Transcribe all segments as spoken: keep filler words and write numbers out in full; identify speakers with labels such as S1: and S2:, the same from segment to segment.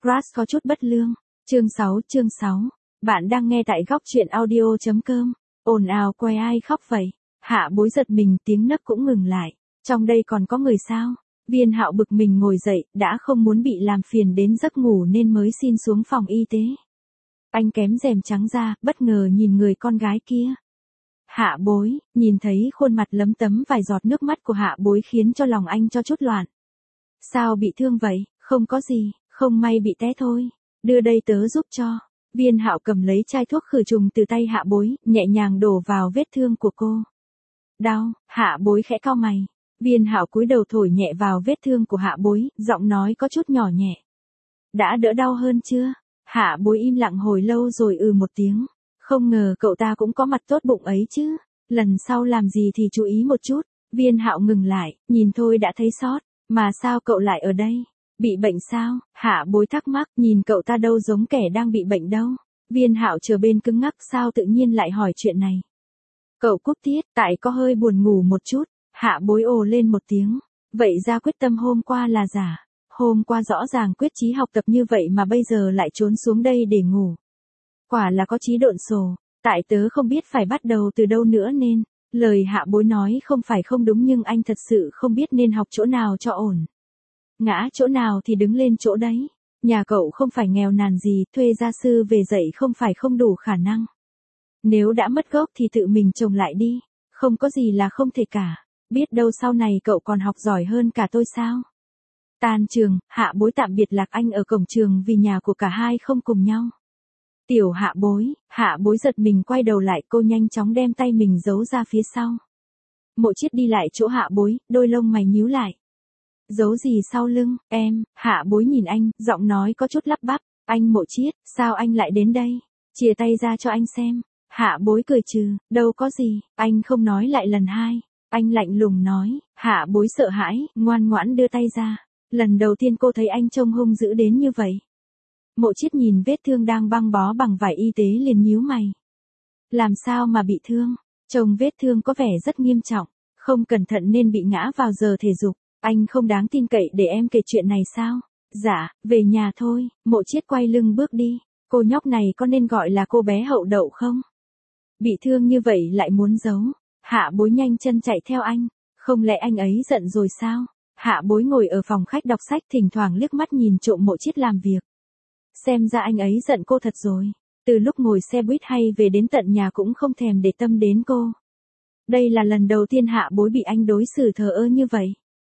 S1: Crush có chút bất lương. Chương sáu, chương sáu. Bạn đang nghe tại góc truyện audio chấm com. Ồn ào quay ai khóc vậy? Hạ Bối giật mình, tiếng nấc cũng ngừng lại. Trong đây còn có người sao? Viên Hạo bực mình ngồi dậy, đã không muốn bị làm phiền đến giấc ngủ nên mới xin xuống phòng y tế. Anh kém rèm trắng ra, bất ngờ nhìn người con gái kia. Hạ Bối, nhìn thấy khuôn mặt lấm tấm vài giọt nước mắt của Hạ Bối khiến cho lòng anh cho chút loạn. Sao bị thương vậy? Không có gì, không may bị té thôi. Đưa đây tớ giúp cho. Viên Hạo cầm lấy chai thuốc khử trùng từ tay Hạ Bối, nhẹ nhàng đổ vào vết thương của cô. Đau, Hạ Bối khẽ cau mày. Viên Hạo cúi đầu thổi nhẹ vào vết thương của Hạ Bối, giọng nói có chút nhỏ nhẹ. Đã đỡ đau hơn chưa? Hạ Bối im lặng hồi lâu rồi ừ một tiếng. Không ngờ cậu ta cũng có mặt tốt bụng ấy chứ. Lần sau làm gì thì chú ý một chút. Viên Hạo ngừng lại, nhìn thôi đã thấy sót. Mà sao cậu lại ở đây? Bị bệnh sao? Hạ Bối thắc mắc, nhìn cậu ta đâu giống kẻ đang bị bệnh đâu. Viên Hạo chờ bên cứng ngắc, sao tự nhiên lại hỏi chuyện này. Cậu cúp tiết, tại có hơi buồn ngủ một chút. Hạ Bối ồ lên một tiếng. Vậy ra quyết tâm hôm qua là giả. Hôm qua rõ ràng quyết chí học tập như vậy mà bây giờ lại trốn xuống đây để ngủ. Quả là có chí độn sổ. Tại tớ không biết phải bắt đầu từ đâu nữa nên. Lời Hạ Bối nói không phải không đúng nhưng anh thật sự không biết nên học chỗ nào cho ổn. Ngã chỗ nào thì đứng lên chỗ đấy. Nhà cậu không phải nghèo nàn gì, thuê gia sư về dạy không phải không đủ khả năng. Nếu đã mất gốc thì tự mình trồng lại đi. Không có gì là không thể cả. Biết đâu sau này cậu còn học giỏi hơn cả tôi sao? Tan trường, Hạ Bối tạm biệt Lạc Anh ở cổng trường vì nhà của cả hai không cùng nhau. Tiểu Hạ Bối, Hạ Bối giật mình quay đầu lại, cô nhanh chóng đem tay mình giấu ra phía sau. Mộ Chiết đi lại chỗ Hạ Bối, đôi lông mày nhíu lại. Giấu gì sau lưng, em? Hạ Bối nhìn anh, giọng nói có chút lắp bắp. Anh Mộ Chiết, sao anh lại đến đây? Chìa tay ra cho anh xem. Hạ Bối cười trừ, đâu có gì, anh không nói lại lần hai. Anh lạnh lùng nói. Hạ Bối sợ hãi, ngoan ngoãn đưa tay ra. Lần đầu tiên cô thấy anh trông hung dữ đến như vậy. Mộ Chiết nhìn vết thương đang băng bó bằng vải y tế liền nhíu mày. Làm sao mà bị thương? Trông vết thương có vẻ rất nghiêm trọng, không cẩn thận nên bị ngã vào giờ thể dục. Anh không đáng tin cậy để em kể chuyện này sao? Dạ, về nhà thôi. Mộ Chiết quay lưng bước đi. Cô nhóc này có nên gọi là cô bé hậu đậu không? Bị thương như vậy lại muốn giấu. Hạ Bối nhanh chân chạy theo anh. Không lẽ anh ấy giận rồi sao? Hạ Bối ngồi ở phòng khách đọc sách, thỉnh thoảng liếc mắt nhìn trộm Mộ Chiết làm việc. Xem ra anh ấy giận cô thật rồi. Từ lúc ngồi xe buýt hay về đến tận nhà cũng không thèm để tâm đến cô. Đây là lần đầu tiên Hạ Bối bị anh đối xử thờ ơ như vậy.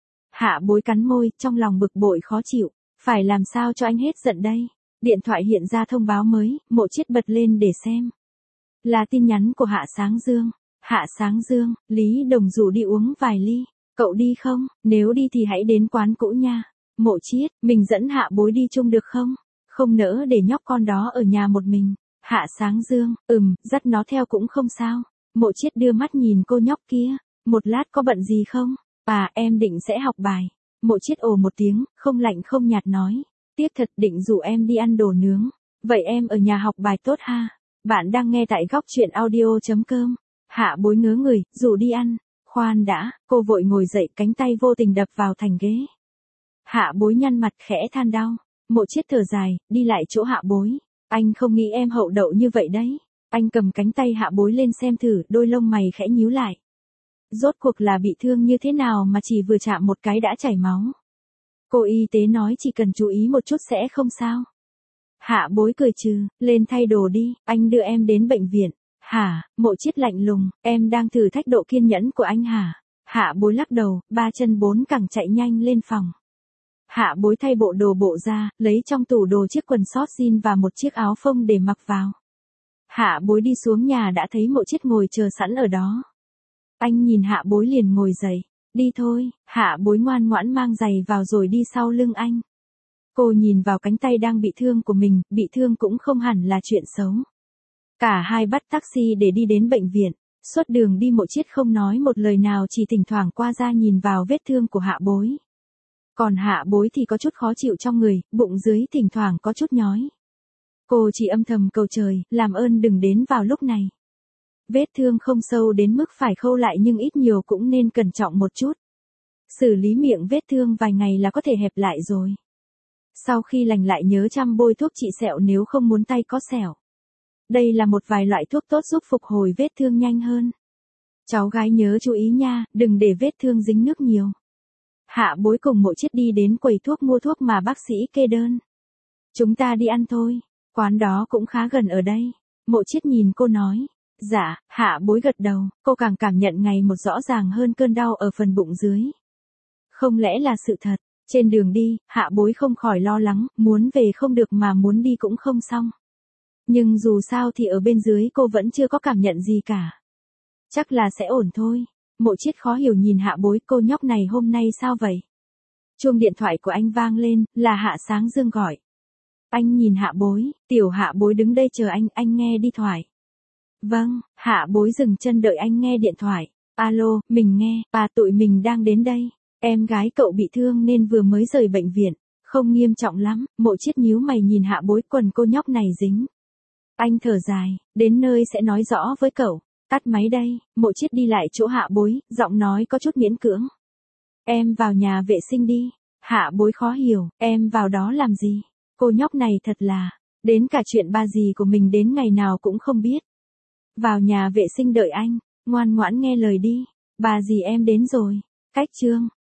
S1: Hạ Bối cắn môi, trong lòng bực bội khó chịu. Phải làm sao cho anh hết giận đây? Điện thoại hiện ra thông báo mới, Mộ Chiết bật lên để xem. Là tin nhắn của Hạ Sáng Dương. Hạ Sáng Dương, Lý Đồng rủ đi uống vài ly. Cậu đi không? Nếu đi thì hãy đến quán cũ nha. Mộ Chiết, mình dẫn Hạ Bối đi chung được không? Không nỡ để nhóc con đó ở nhà một mình. Hạ Sáng Dương, ừm, dắt nó theo cũng không sao. Mộ Chiết đưa mắt nhìn cô nhóc kia. Một lát có bận gì không? À, em định sẽ học bài. Mộ Chiết ồ một tiếng, không lạnh không nhạt nói. Tiếc thật, định rủ em đi ăn đồ nướng. Vậy em ở nhà học bài tốt ha. Bạn đang nghe tại góc truyện audio chấm com. Hạ Bối ngớ người, rủ đi ăn. Khoan đã, cô vội ngồi dậy, cánh tay vô tình đập vào thành ghế. Hạ Bối nhăn mặt khẽ than đau. Mộ Chiết thở dài, đi lại chỗ Hạ Bối. Anh không nghĩ em hậu đậu như vậy đấy. Anh cầm cánh tay Hạ Bối lên xem thử, đôi lông mày khẽ nhíu lại. Rốt cuộc là bị thương như thế nào mà chỉ vừa chạm một cái đã chảy máu. Cô y tế nói chỉ cần chú ý một chút sẽ không sao. Hạ Bối cười trừ, lên thay đồ đi, anh đưa em đến bệnh viện. Hả? Mộ Chiết lạnh lùng, em đang thử thách độ kiên nhẫn của anh hả? Hạ Bối lắc đầu, ba chân bốn cẳng chạy nhanh lên phòng. Hạ Bối thay bộ đồ bộ ra, lấy trong tủ đồ chiếc quần sót jean và một chiếc áo phông để mặc vào. Hạ Bối đi xuống nhà đã thấy Mộ Chiết ngồi chờ sẵn ở đó. Anh nhìn Hạ Bối liền ngồi dậy. Đi thôi. Hạ Bối ngoan ngoãn mang giày vào rồi đi sau lưng anh. Cô nhìn vào cánh tay đang bị thương của mình, bị thương cũng không hẳn là chuyện xấu. Cả hai bắt taxi để đi đến bệnh viện. Suốt đường đi Mộ Chiết không nói một lời nào, chỉ thỉnh thoảng qua ra nhìn vào vết thương của Hạ Bối. Còn Hạ Bối thì có chút khó chịu trong người, bụng dưới thỉnh thoảng có chút nhói. Cô chỉ âm thầm cầu trời, làm ơn đừng đến vào lúc này. Vết thương không sâu đến mức phải khâu lại nhưng ít nhiều cũng nên cẩn trọng một chút. Xử lý miệng vết thương vài ngày là có thể hẹp lại rồi. Sau khi lành lại nhớ chăm bôi thuốc trị sẹo nếu không muốn tay có sẹo. Đây là một vài loại thuốc tốt giúp phục hồi vết thương nhanh hơn. Cháu gái nhớ chú ý nha, đừng để vết thương dính nước nhiều. Hạ Bối cùng Mộ Chiết đi đến quầy thuốc mua thuốc mà bác sĩ kê đơn. Chúng ta đi ăn thôi, quán đó cũng khá gần ở đây. Mộ Chiết nhìn cô nói. Dạ, Hạ Bối gật đầu, cô càng cảm nhận ngày một rõ ràng hơn cơn đau ở phần bụng dưới. Không lẽ là sự thật? Trên đường đi, Hạ Bối không khỏi lo lắng, muốn về không được mà muốn đi cũng không xong. Nhưng dù sao thì ở bên dưới cô vẫn chưa có cảm nhận gì cả. Chắc là sẽ ổn thôi. Mộ Chiết khó hiểu nhìn Hạ Bối, cô nhóc này hôm nay sao vậy? Chuông điện thoại của anh vang lên, là Hạ Sáng Dương gọi. Anh nhìn Hạ Bối, tiểu Hạ Bối đứng đây chờ anh, anh nghe đi thoại. Vâng, Hạ Bối dừng chân đợi anh nghe điện thoại. Alo, mình nghe, bà tụi mình đang đến đây. Em gái cậu bị thương nên vừa mới rời bệnh viện, không nghiêm trọng lắm. Mộ Chiết nhíu mày nhìn Hạ Bối, quần cô nhóc này dính. Anh thở dài, đến nơi sẽ nói rõ với cậu. Tắt máy đây. Mộ Chiết đi lại chỗ Hạ Bối, giọng nói có chút miễn cưỡng. Em vào nhà vệ sinh đi. Hạ Bối khó hiểu, em vào đó làm gì? Cô nhóc này thật là, đến cả chuyện ba dì của mình đến ngày nào cũng không biết. Vào nhà vệ sinh đợi anh, ngoan ngoãn nghe lời đi. Bà dì em đến rồi. Cách chương